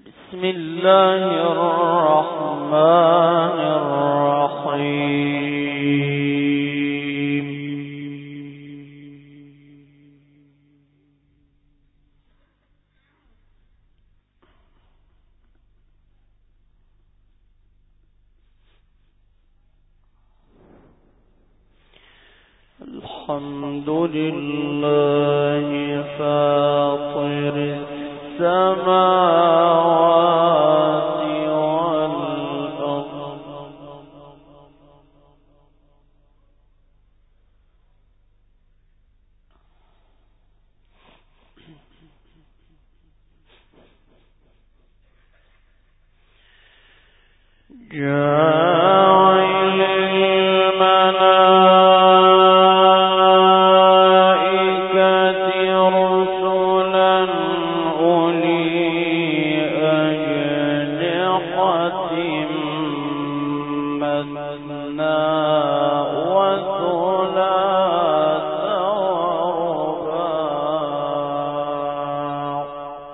بسم الله الرحمن الرحيم. الحمد لله فاطر السماوات والأرض جاعل الملائكة رسلا أولي أجنحة مثنى وثلاث ورباع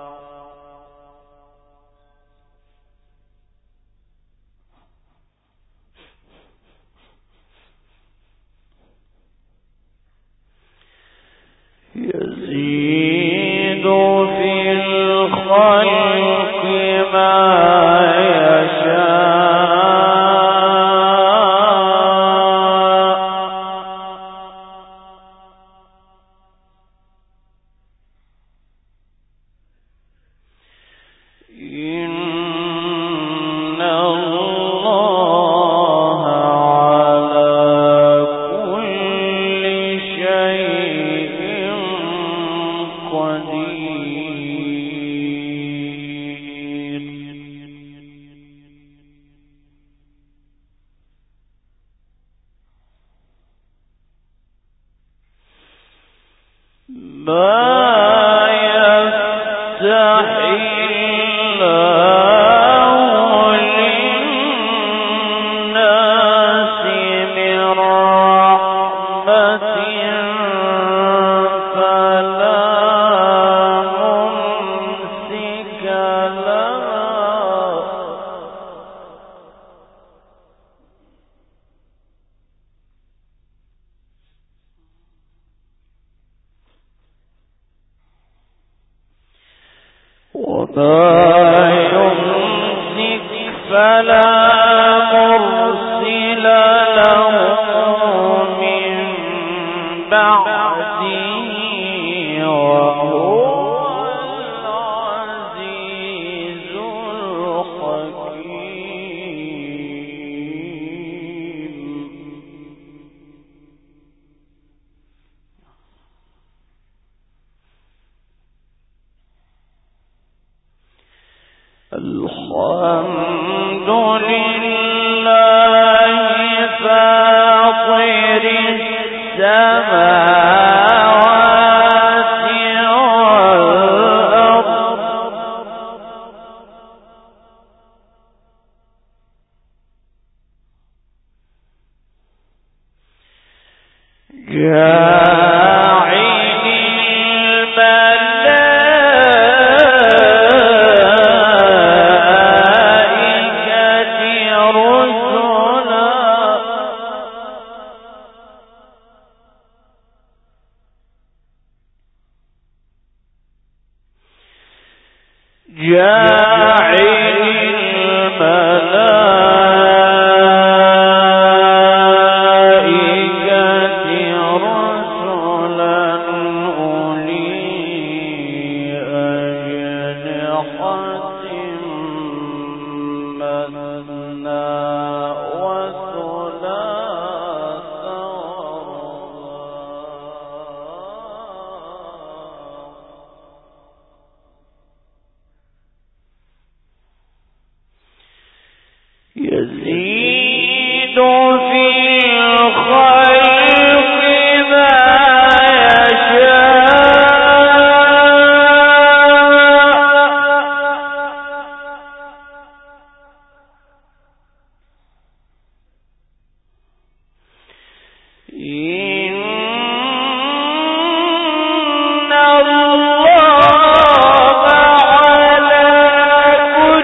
يزيد في الخلق ما إن الله على كل شيء قدير. ما يفتح الله للناس من رحمة فلا ممسك لها وما يمسك فلا مرسل له من بعده وهو العزيز الحكيم. الحمد لله فاطر السماوات والأرض جاعل يزيد في الخلق ما يشاء إن الله على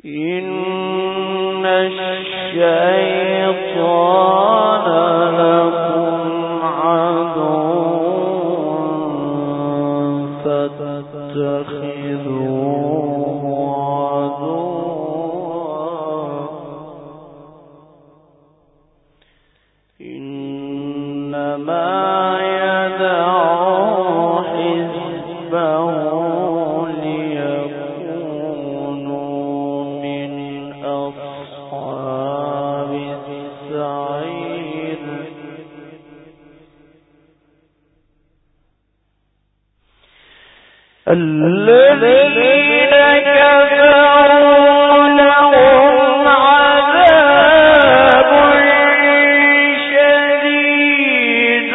إن الشيطان لكم عدو فاتخذوه عدوا إنما يدعو حزبه ليكونوا من أصحاب السعير الذين كفروا لهم عذاب شديد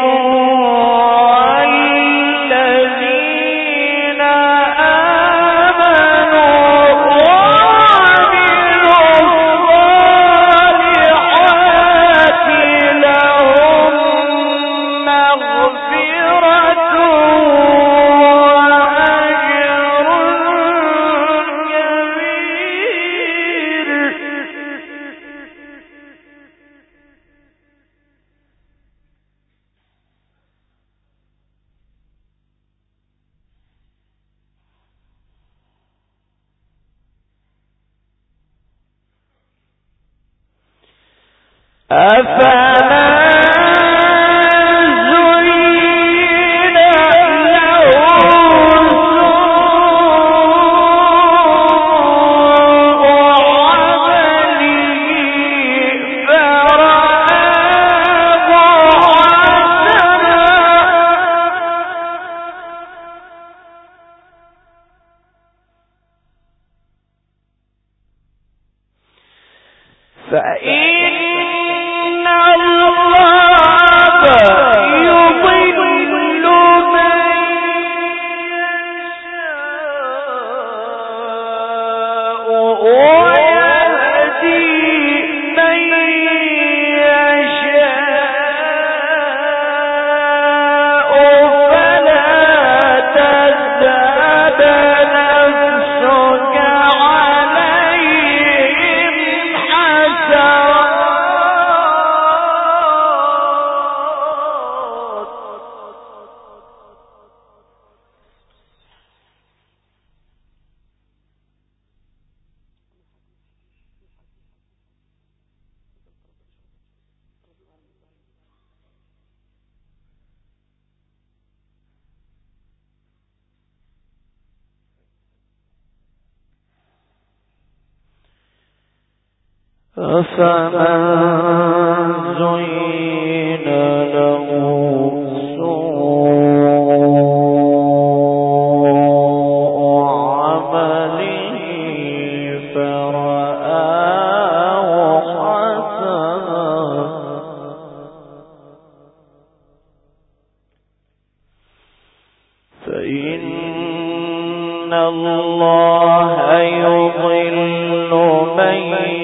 والذين آمنوا وعملوا الصالحات لهم مغفرة أفلا زين له سوء عمله فرآه حسنا فإن أفمن زين له سوء عمله فرآه حسنا فإن الله يضل من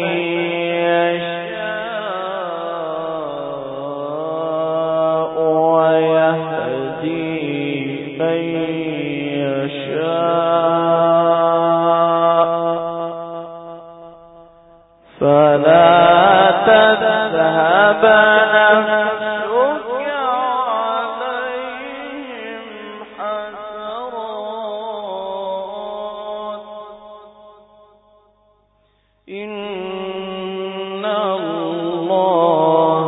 فلا تذهب نفسك عليهم حسرات إن الله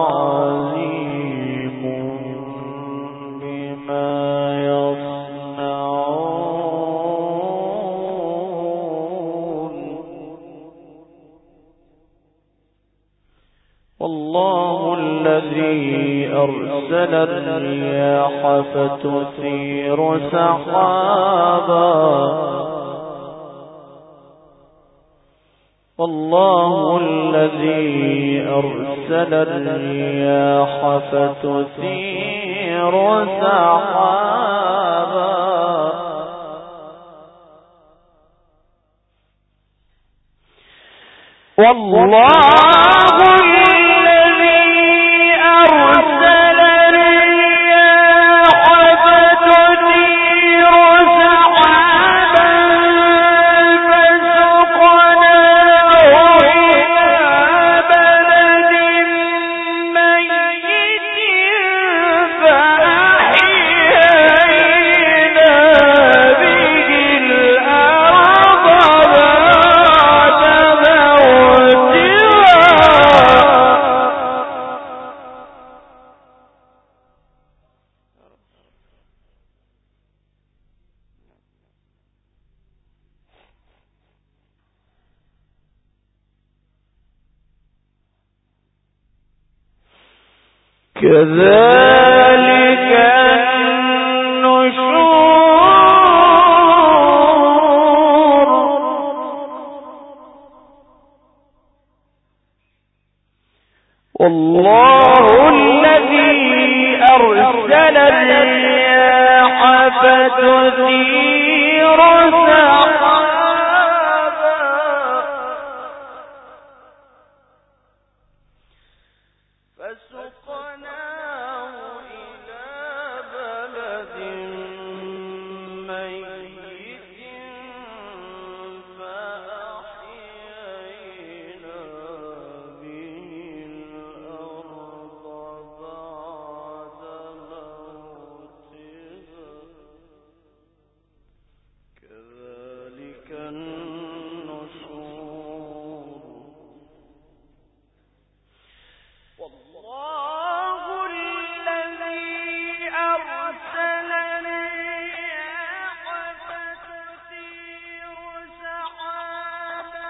عليم بما والله الذي أرسل الرياح فتثير سحابا والله الذي أرسل الرياح فتثير سحابا والله الذي أرسل الرياح فتثير سحابا فسقناه كذلك النشور والله الذي أرسل الرياح فتثير سحابا فسقناه إلى بلد ميت فأحيينا به الأرض بعد موتها كذلك النشور والله الذي أرسل الرياح فتثير سحابا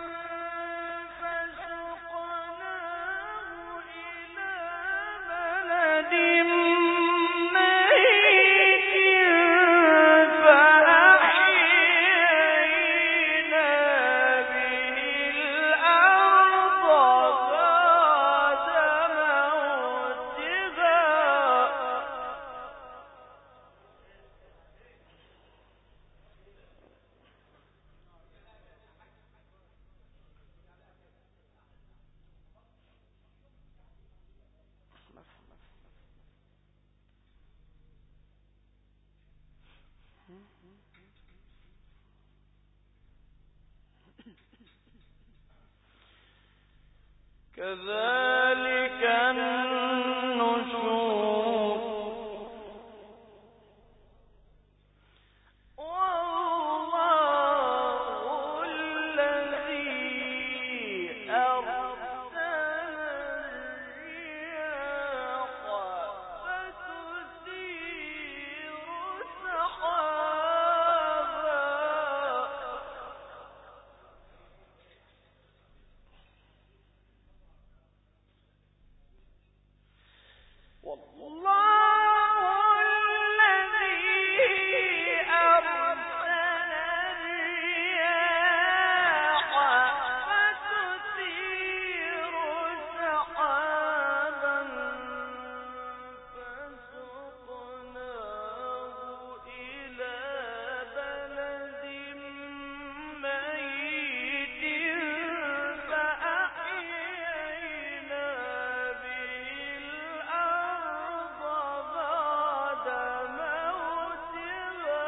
فسقناه إلى بلد ميت فأحيينا به الأرض بعد موتها كذلك النشور والله الذي أرسل الرياح فتثير سحابا والله الذي أرسل الرياح فتثير سحابا فسقناه إلى بلد ميت فأحيينا به الأرض بعد موتها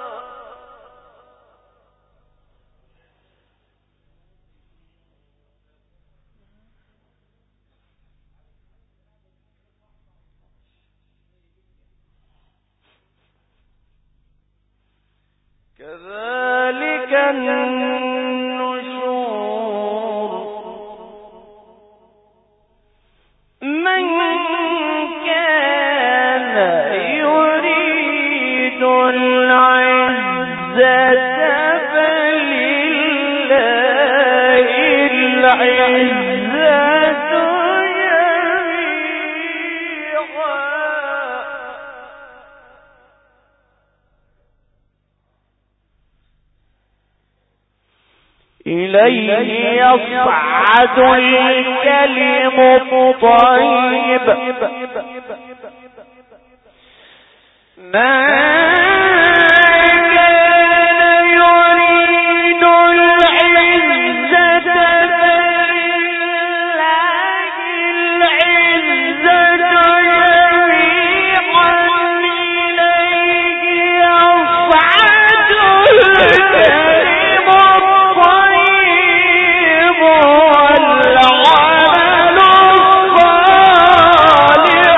كذلك النشور من كان يريد العزة فلله العزة جميعا إليه يصعد الكلم الطيب ما كان يريد العزة فلله العزة جميعا إليه يصعد الكلم الطيب والعمل الصالح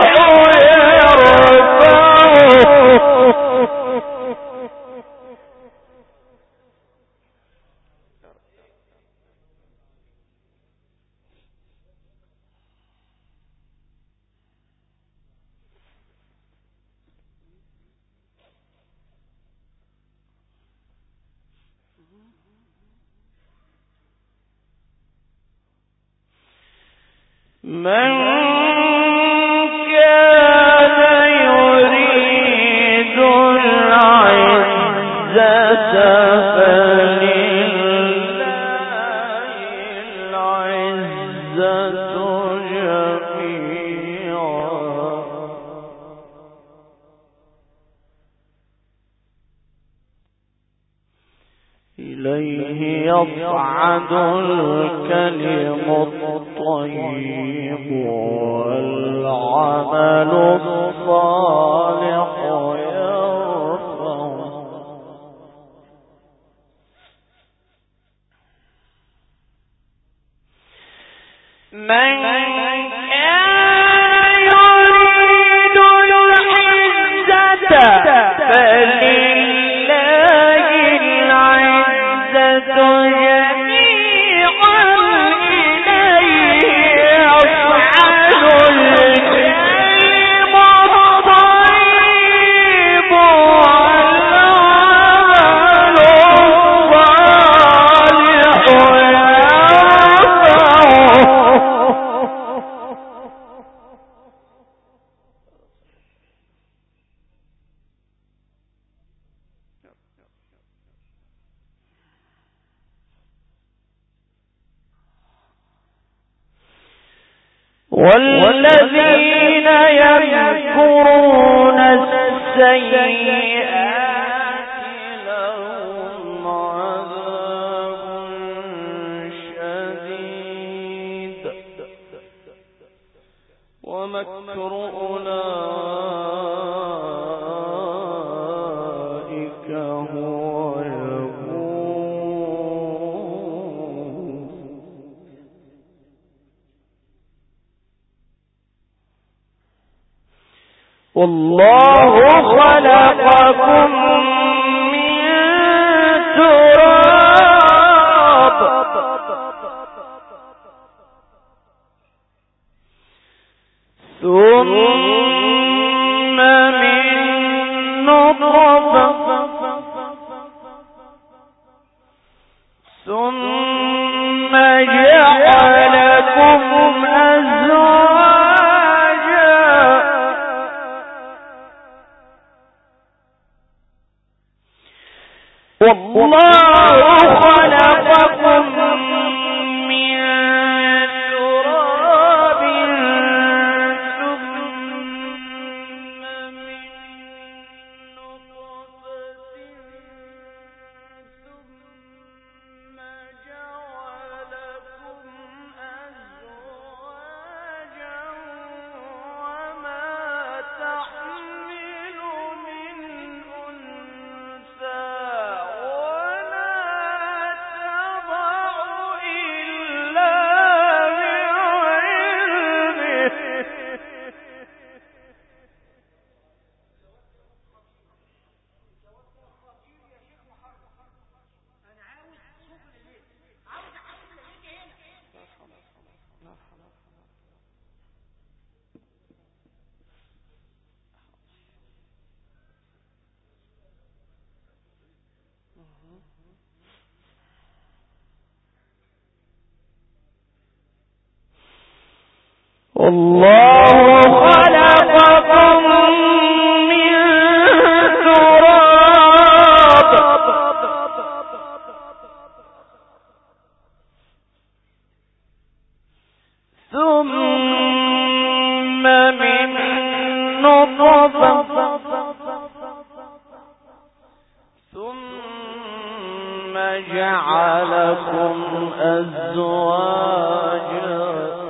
من يصعد الكلم الطيب والعمل الصالح يرفعه. من كان يريد العزة فلله العزة جميعا إليه يصعد الكلم الطيب والعمل الصالح والذين يذكرون السيئات لهم عذاب شديد ومكر أولئك هو والله خلقكم من تراب ثم من نطفة ثم جعلكم والله خلقكم من تراب ثم من نطفة ثم جعلكم أزواجا وما تحمل من أنثى والله خلقكم من تراب ثم من نطفة ثم جعلكم أزواجا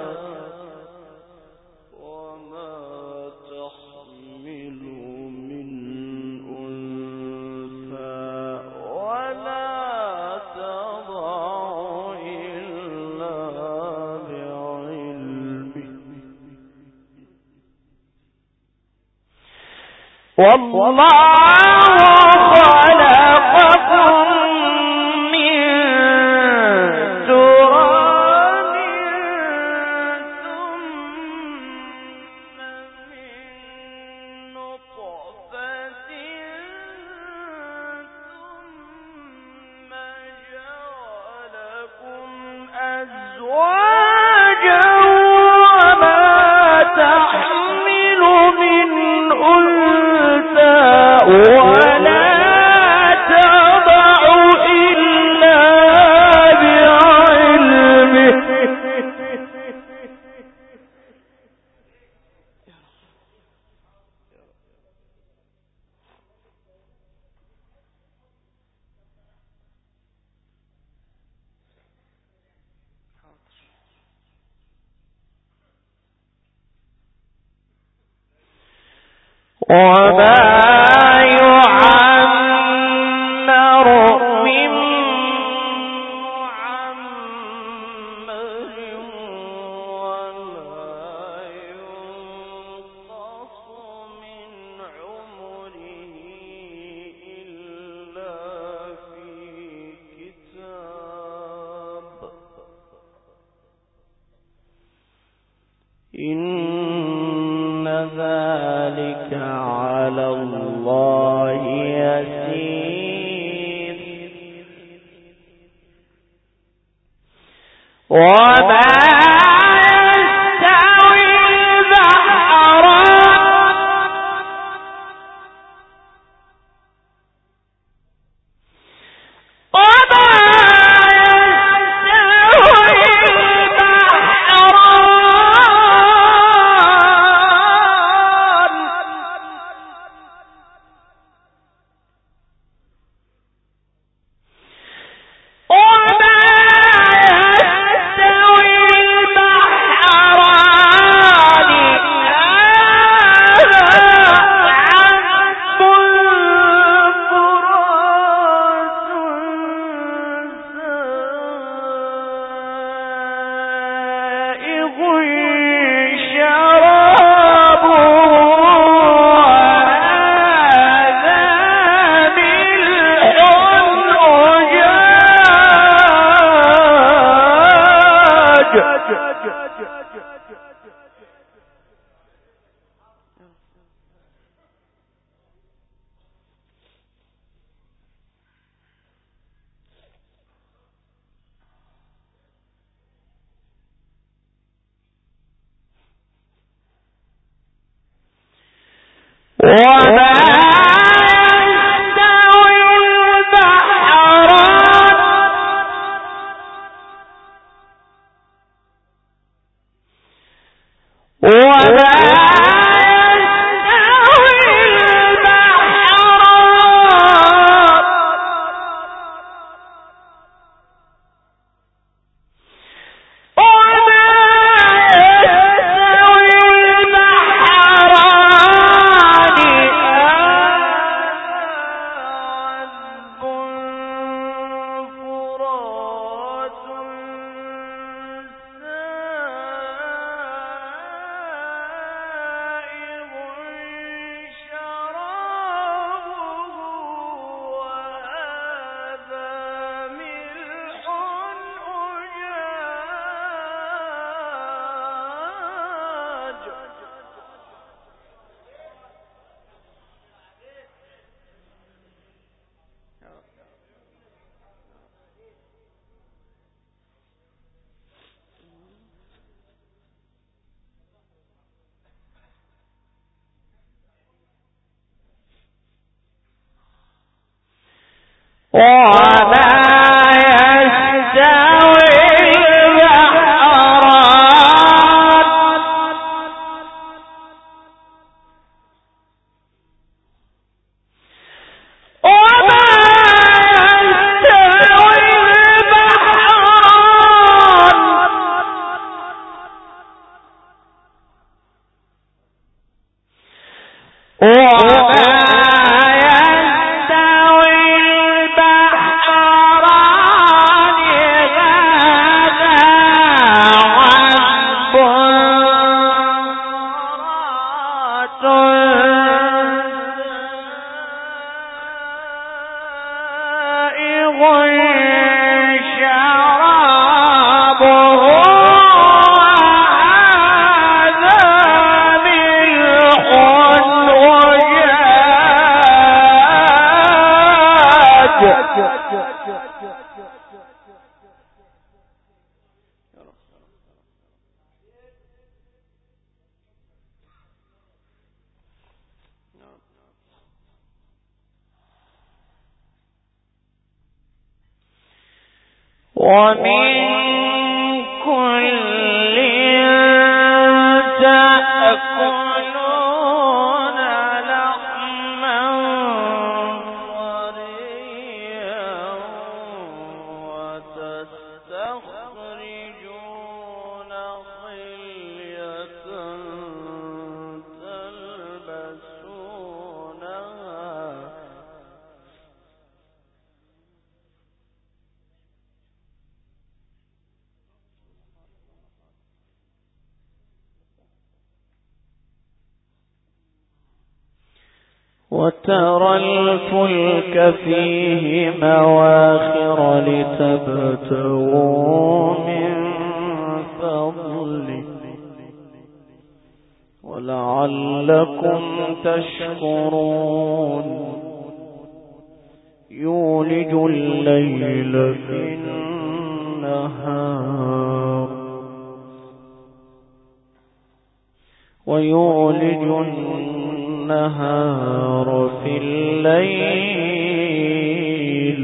والله خلقكم من تراب ثم من نطفة ثم جعلكم أزواجا وما تحمل من أنثى ولا تلبسون وترى الفلك فيه مواخر لتبتغوا من فضله ولعلكم تشكرون يولج الليل في النهار ويولج النهار في الليل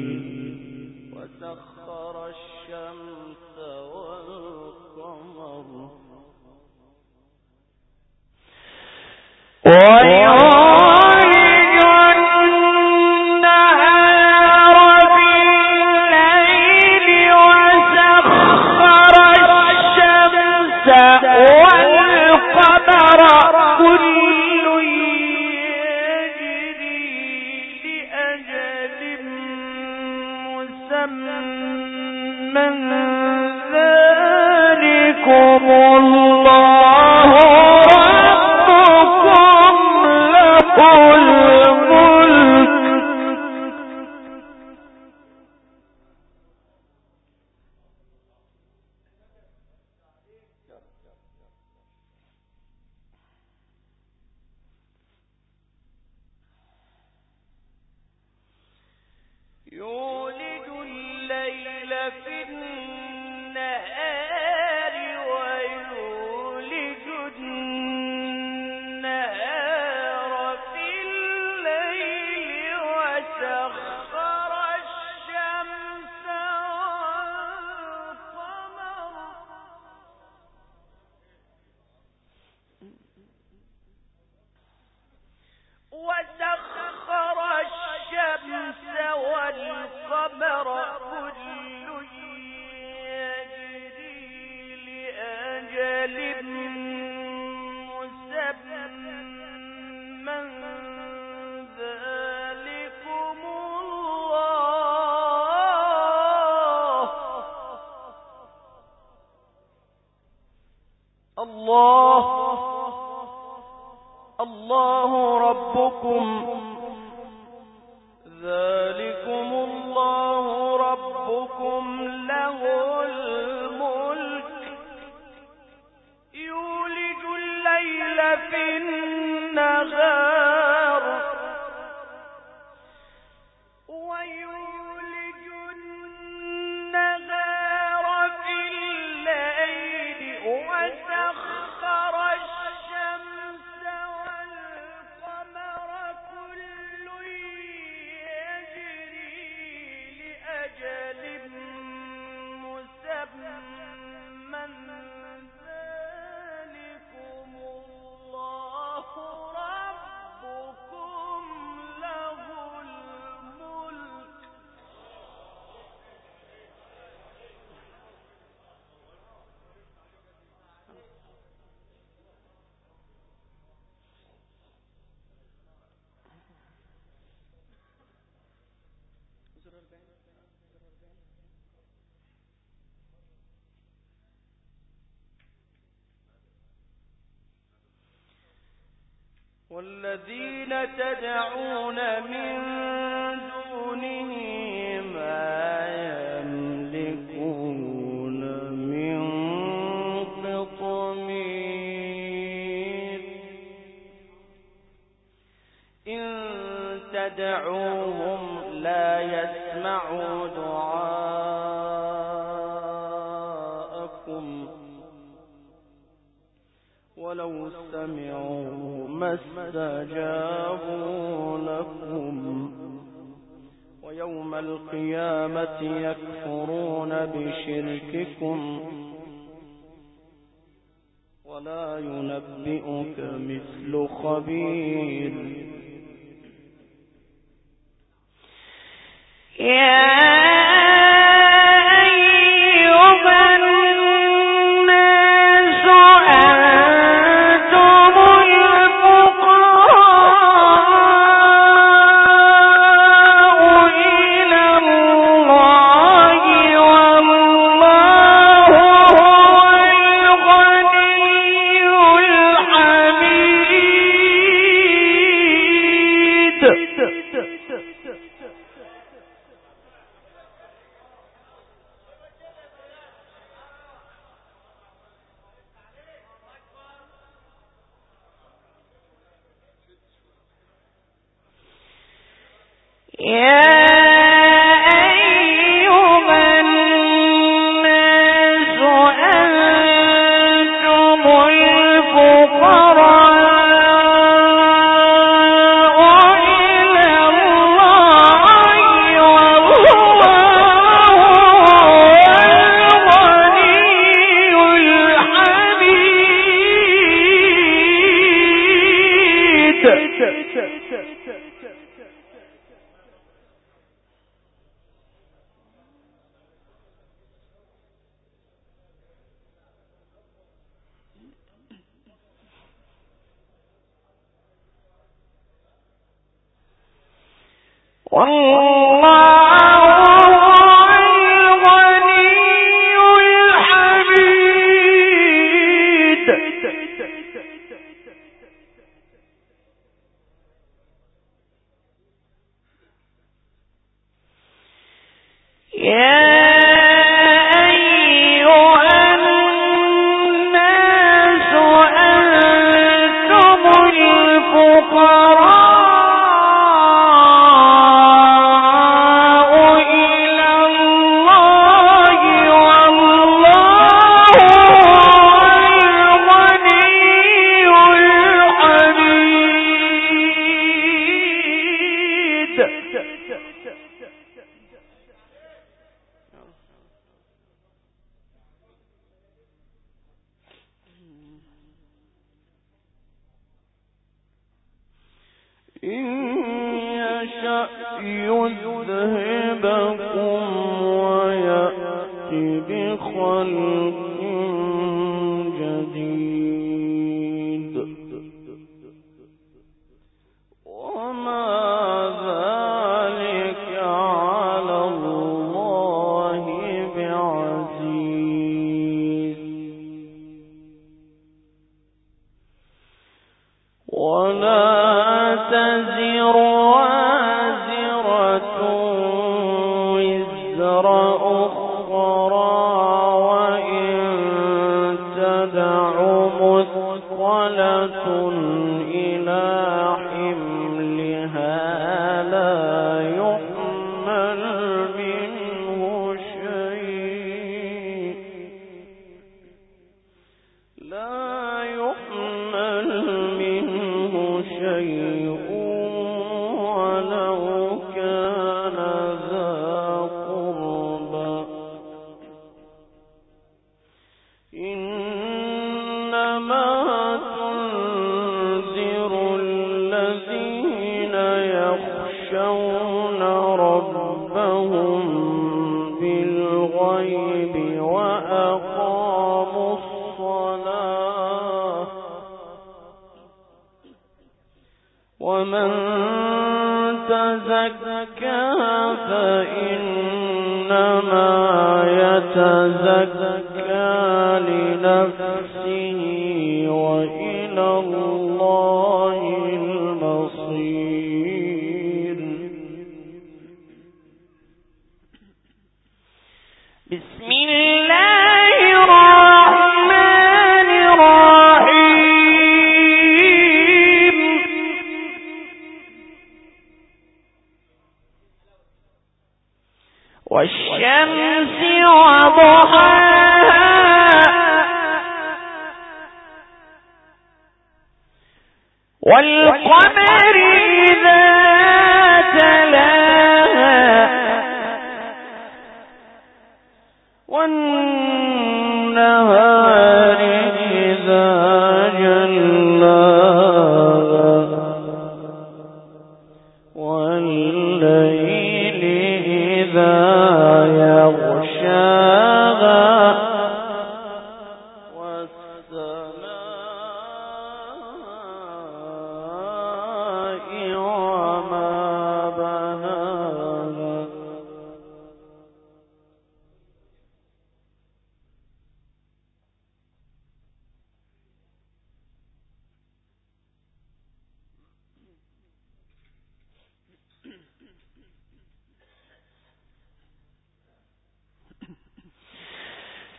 وسخر الشمس والقمر يولج الليل في النهار ويولج النهار في الليل وسخر الشمس والقمر كل يجري لأجل مسمى ذلكم الله ربكم ذلكم الله ربكم له الملك يولج الليل في النهار ويولج النهار في الليل وسخر الشمس والقمر كل أجل مسمى ذلكم الله ربكم له الملك والذين تدعون من دونه ما يملكون من قطمير إن تدعوهم لا يسمعوا دعاءكم ولو سمعوا ما استجابوا لكم ويوم القيامة يكفرون بشرككم ولا ينبئك مثل خبير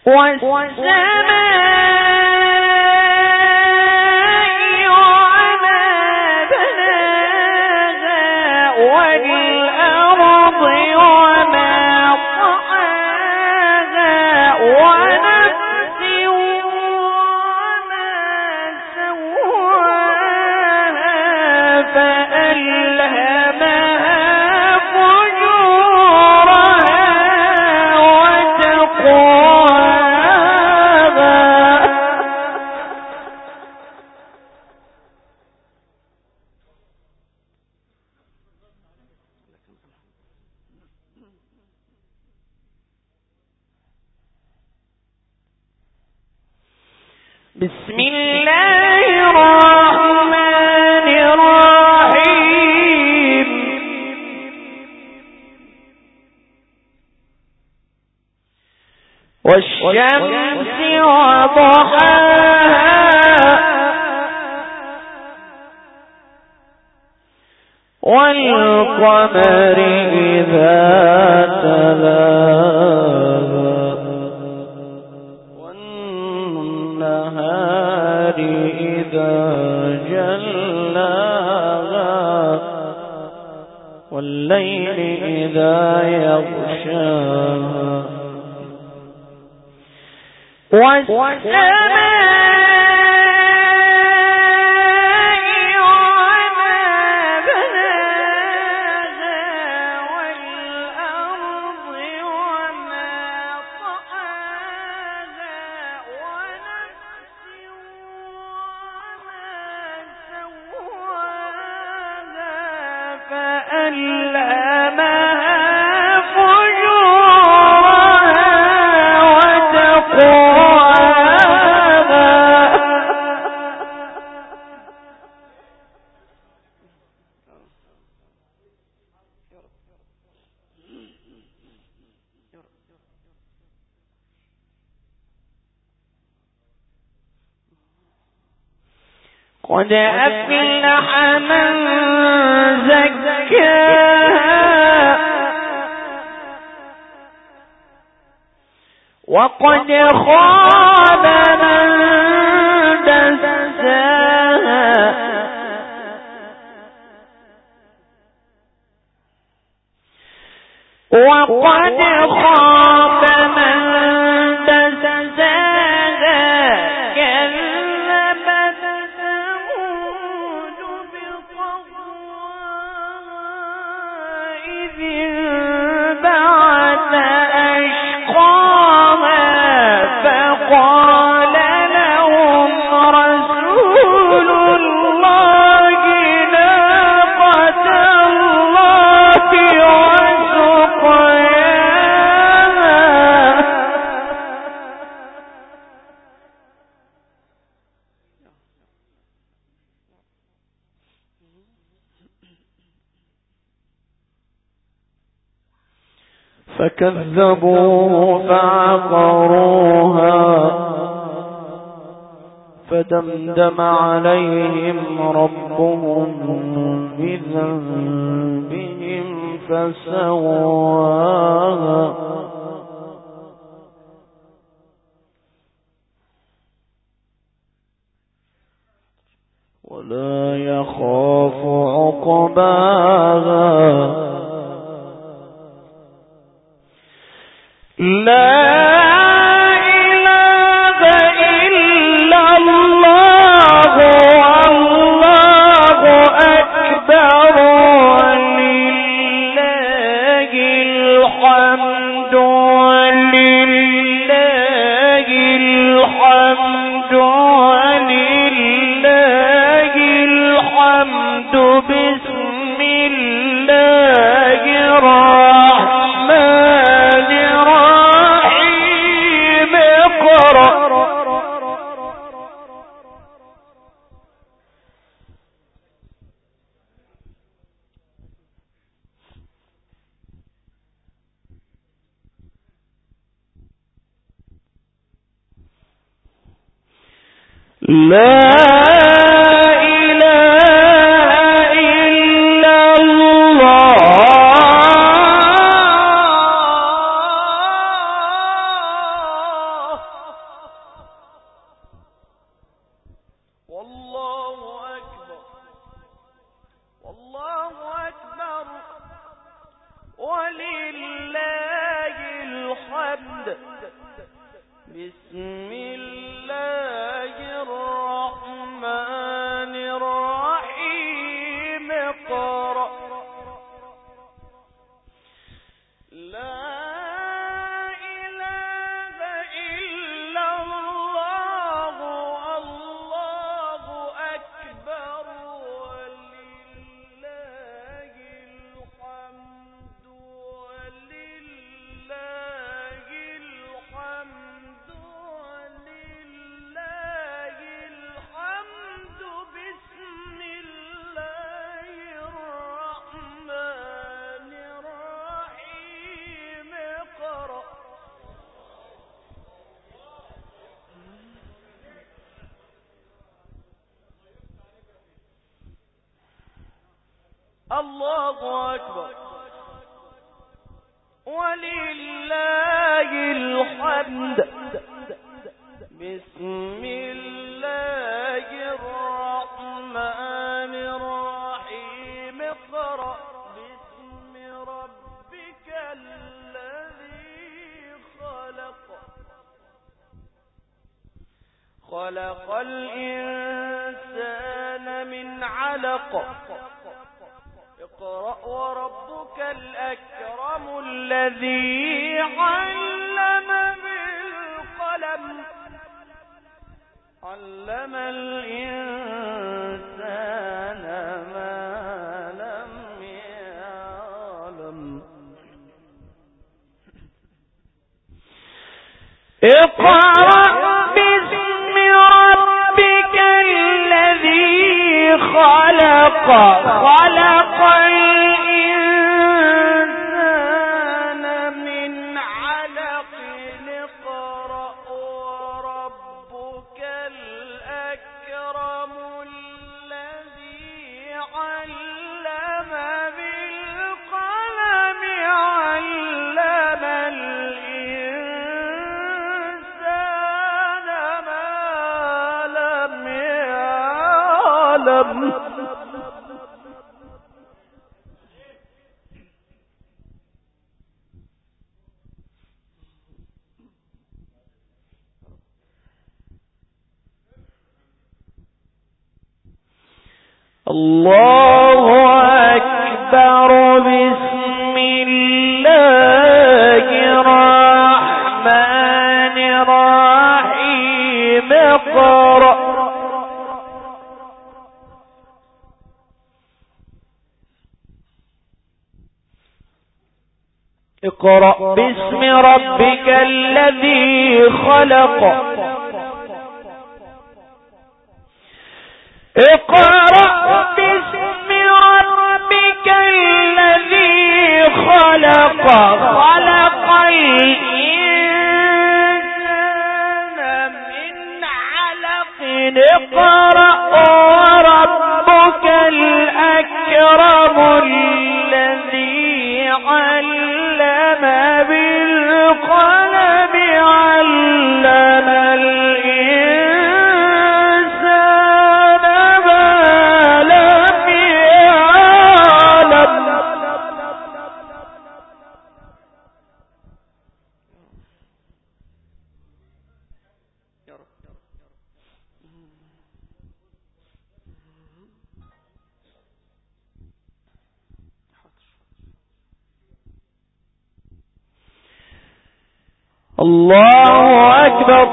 بسم الله الرحمن الرحيم والشمس وضحاها والقمر إذا تلاها والنهار إذا جلاها والليل إذا يغشاها والسماء قد أفلح من زكاها وقد خاب من دساها وقد خاب من دساها كذبت ثمود بطغواها إذ انبعث أشقاها فقال لهم رسول الله ناقة الله وسقياها فكذبوه فعقروها فدمدم عليهم ربهم بذنبهم فسواها ولا يخاف عقباها لا إله إلا الله والله أكبر ولله الحمد ولله الحمد ولله الحمد بسم الله الرحمن الرحيم اقرأ لا إله إلا الله الله أكبر ولله الحمد. بسم الله الرحمن الرحيم. اقرأ باسم ربك الذي خلق. خلق الإنسان من علق. اقرأ وربك الأكرم الذي علم بالقلم. علم الإنسان ما لم يعلم. اقرأ باسم ربك الذي خلق. خلق الإنسان من علق. اقرأ وربك الأكرم الذي علم بالقلم. علم الإنسان ما لم يعلم. الله أكبر. بسم الله الرحمن الرحيم. اقرأ باسم ربك الذي خلق. اقرأ باسم ربك الذي خلق. خلق الإنسان من علق. اقرأ وربك الأكرم الذي علم بالقلم. علم الإنسان ما لم يعلم. الله أكبر.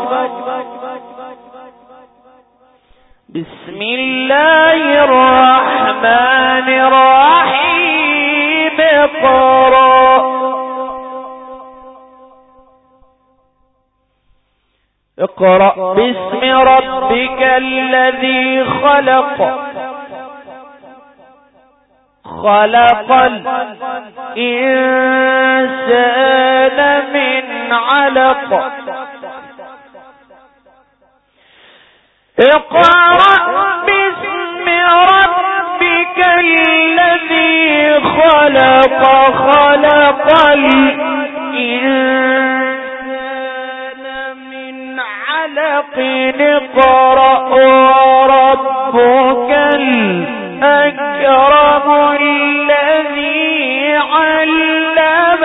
بسم الله الرحمن الرحيم. اقرأ باسم ربك الذي خلق. خلق الإنسان من علق. اقرأ باسم ربك الذي خلق. خلق الإنسان من علق. اقرأ وربك الأكرم الذي علم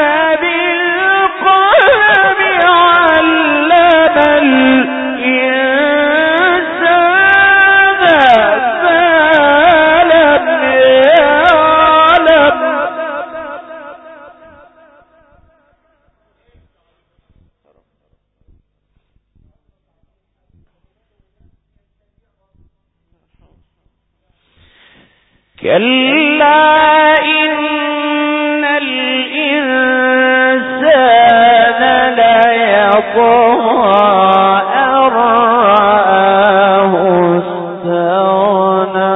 بالقلم. علم الإنسان ما لم يعلم. كلا إن الإنسان ليطغى أن رآه استغنى.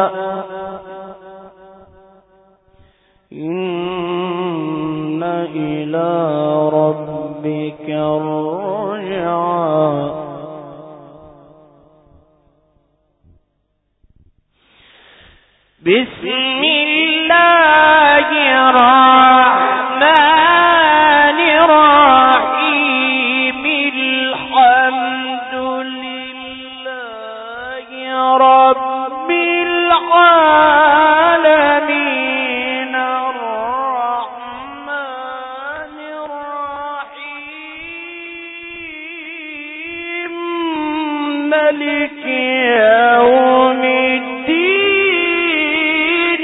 إن إلى ربك الرجعى. بسم الله الرحمن الرحيم الحمد لله رب العالمين الرحمن الرحيم مالك يوم الدين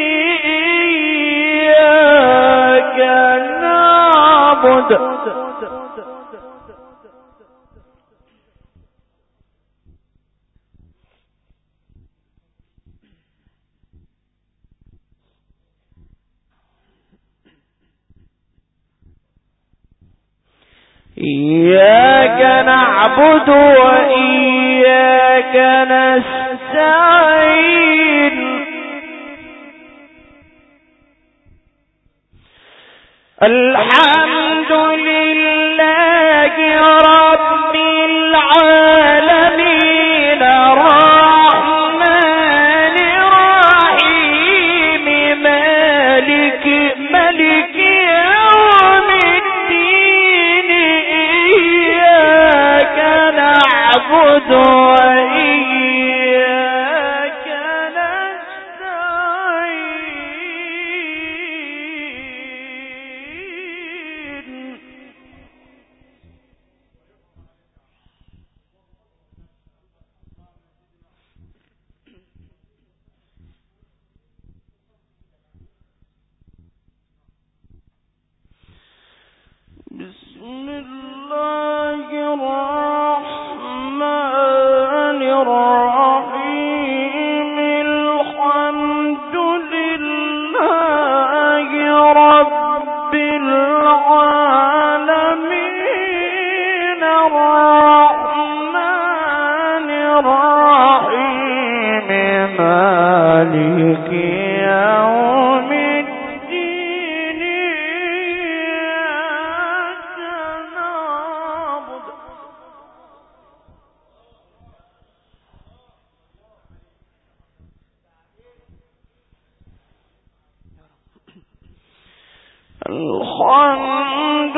إياك نعبد إياك نعبد وإياك نستعين الحمد لله رب العالمين الرحمن الرحيم مالك يوم الدين إياك نعبد وإياك نستعين بسم الله الرحمن الرحيم الحمد لله رب العالمين الرحمن الرحيم مالك يوم الدين إياك نعبد الحمد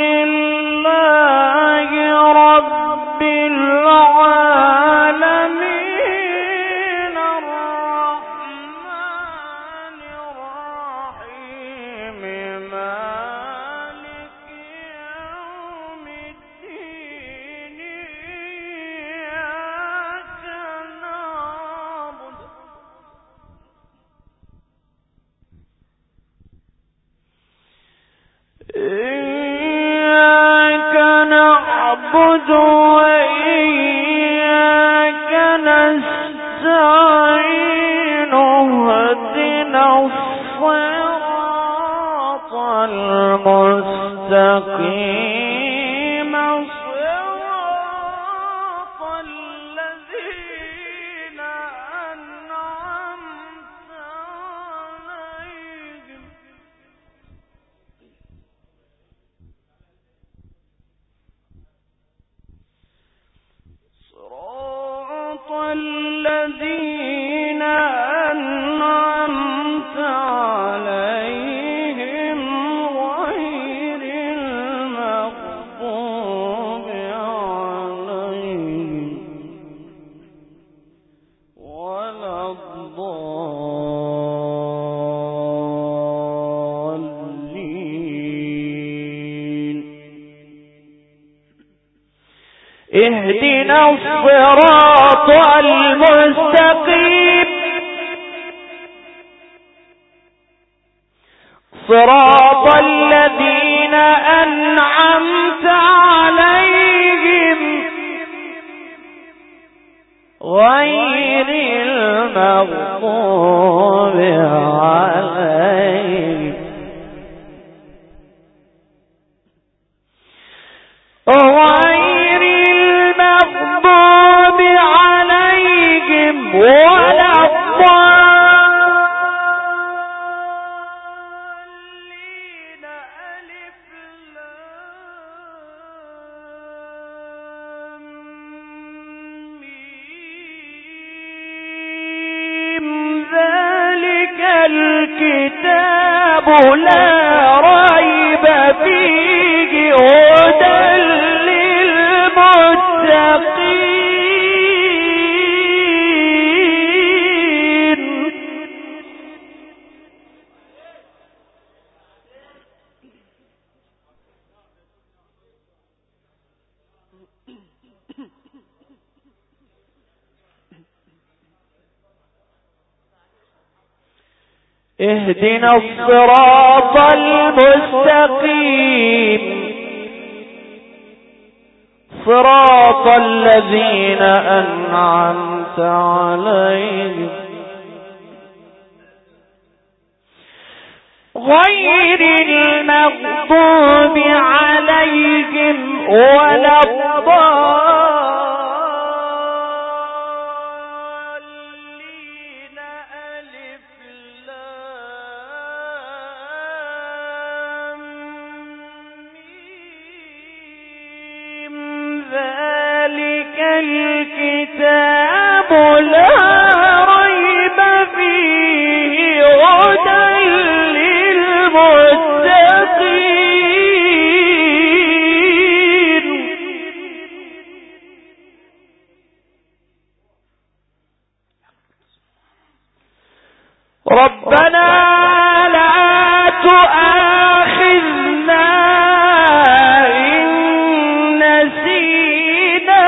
لله رب العالمين الرحمن الرحيم مالك يوم الدين إياك نعبد إياك نعبد وإياك نستعين اهدنا الصراط المستقيم صراط الذين أنعمت عليهم صراط الذين أنعمت عليهم غير المغضوب عليهم ولا الضالين اهدنا الصراط المستقيم صراط الذين أنعمت عليهم غير المغضوب عليهم غير المغضوب عليهم ولا الضالين ألف لام ميم ذلك الكتاب لا اهدنا الصراط المستقيم صراط الذين أنعمت عليهم غير المغضوب عليهم ولا الضالين. ألف لام ميم ذلك الكتاب لا ريب فيه هدى للمتقين. ربنا لا تؤاخذنا إن نسينا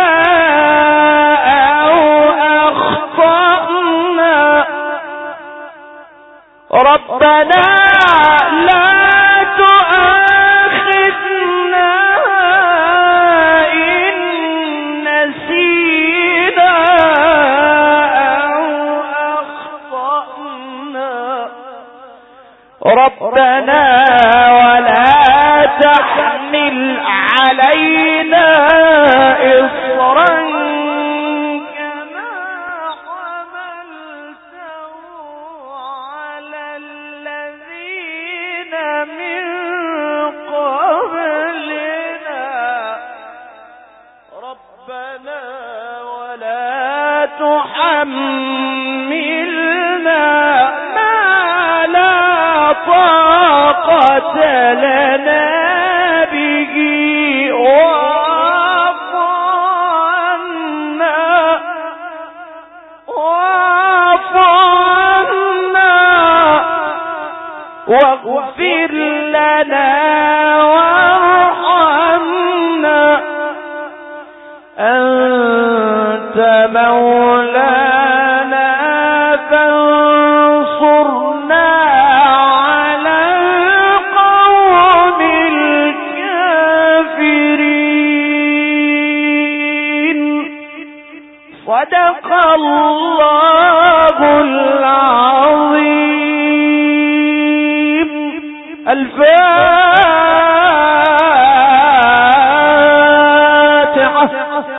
أو أخطأنا. ربنا لا تؤاخذنا إن نسينا أو أخطأنا. ربنا ولا تحمل علينا إصرا كما حملته على الذين من قبلنا. ربنا ولا تحملنا ما لا طاقة لنا به واعف عنا واغفر لنا وارحمنا أنت مولانا فانصرنا على القوم الكافرين. صدق الله العظيم. الفاتحة.